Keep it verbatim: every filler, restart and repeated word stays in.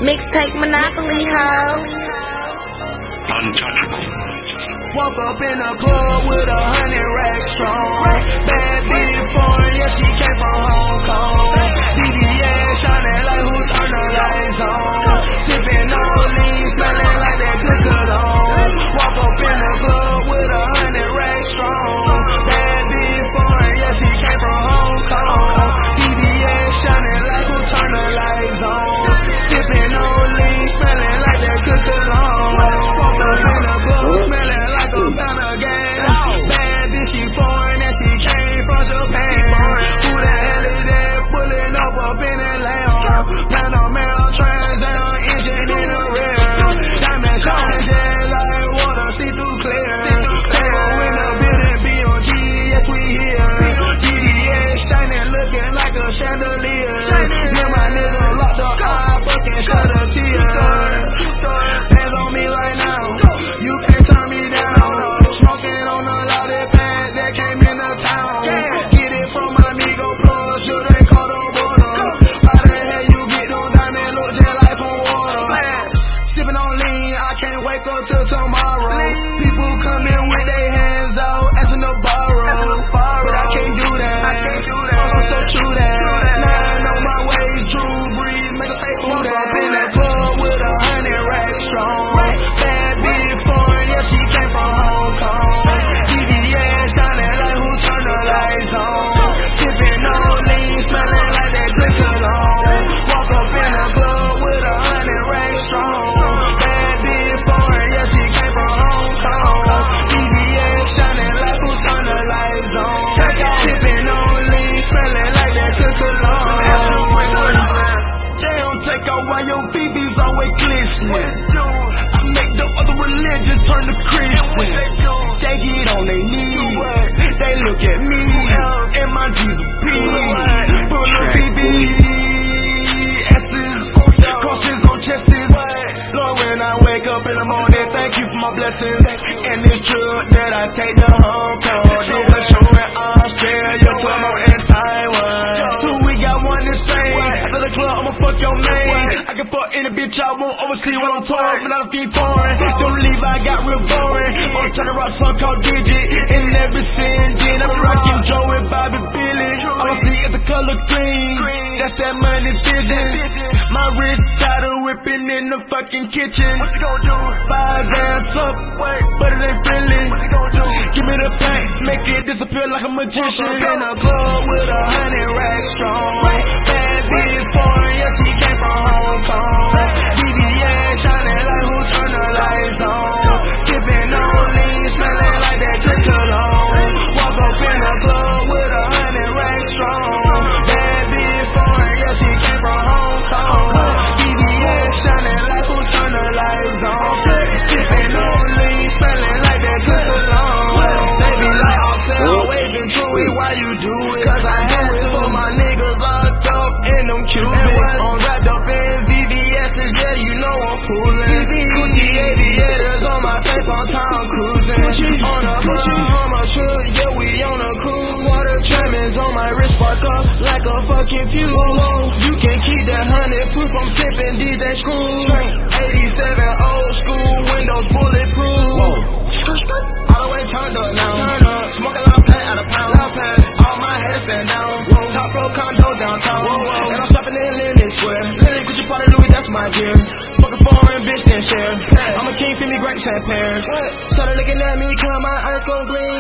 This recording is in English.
Mixtape Monopoly, ho. Untouchable. Woke up in the club with a hundred racks strong. Bad bitch foreign, yeah, she came from Hong Kong. B B S shining like who turned the lights on. Sipping on lean, smelling like that good cologne. Woke up in the club with a hundred racks strong. Bad bitch foreign, yeah, she came from Hong Kong. B B S shining like who turned the lights on. Sipping on lean, smelling like that good cologne. Woke up in the club smelling like a pound of gas. Bad bitch, she foreign and she came from Japan. Who the hell is that pulling up up in that lamb? Panamera Trans Am engine in the rear. Diamond shining just like water, see through clear. Payroll in the building, B O G, yes we here. B D S shining, looking like a chandelier. Yeah, my nigga locked up, I fucking shed a tear. Hands on me right now, you can't turn me down. Smoking on a lot of pad that came into town. Get it from my amigo plus, you done caught a border. How the hell you get them diamonds look just like some water? Sipping on lean, I can't wake up till tomorrow. People coming with their hands out, asking to borrow. But I can't do that, I'm so true that. Nine on my waist, Drew Brees, make a say who that. Up in that club with a hundred racks strong. Bad bitch foreign, yeah, she came from Hong Kong. T V S shining like who turned the lights on. Sipping on lean, smelling like that good cologne. Walk up in the club with a hundred racks strong. Bad bitch foreign, yeah, she came from Hong Kong. T V S shining like who turned the lights on. Sipping on lean, smelling like that good cologne. They don't take out while your B B's always glistening. I make the other religions turn to Christian. They get on their knees, they look at me, and my Jesus P. Full of B B S's, crosses on chests. Lord, when I wake up in the morning, thank you for my blessings. And this trip that I take to Hong Kong, did a show in Australia, tomorrow in Taiwan. Two we got one in Spain. After the club, I'ma fuck your name. I can fuck any bitch I want overseas when I'm torn, but I don't feel foreign. Don't leave, I got real boring. On trying to rock song called Digit. In every sin, then I'm rocking Joe and Bobby Billy. I'ma see if the color green. That's that money vision. My wrist title whipping in the fucking kitchen. What you gonna do? Buy his ass up, but it ain't friendly. Give me the pack, make it disappear like a magician. In the club with a hundred racks strong. Bad bitch foreign, yeah, she came from Hong Kong. B B S shining like who turned the lights on. Sipping on lean, smelling like that good cologne. Walk up in the club with a hundred racks strong. Bad bitch foreign, yeah, she came from Hong Kong. B B S shining like who turned the lights on. Sipping on lean, smelling like that good cologne. Baby, like I'm saying, always been true, why you do it? Cause I had to put my niggas locked up in them Cubans. I'm wrapped up in V V S's, yeah, you know I'm pulling. Gucci aviators on my face on time cruising. On a Bahama trip, yeah, we on a cruise. Water trimmings on my wrist, spark up like a fucking fuse. You can keep that hundred proof, I'm sipping D J Screws. eighty-seven old school, windows bulletproof. All the way turned up now. Turn up, smoking loud pack out of pound. All my haters stand down. Top floor condo downtown. And I'm shopping in Linden Square. Gucci Prada Louis, that's my gear. Fuck a foreign bitch, then share. I'm a king, feed me great champagne. Started looking at me, come my eyes go green.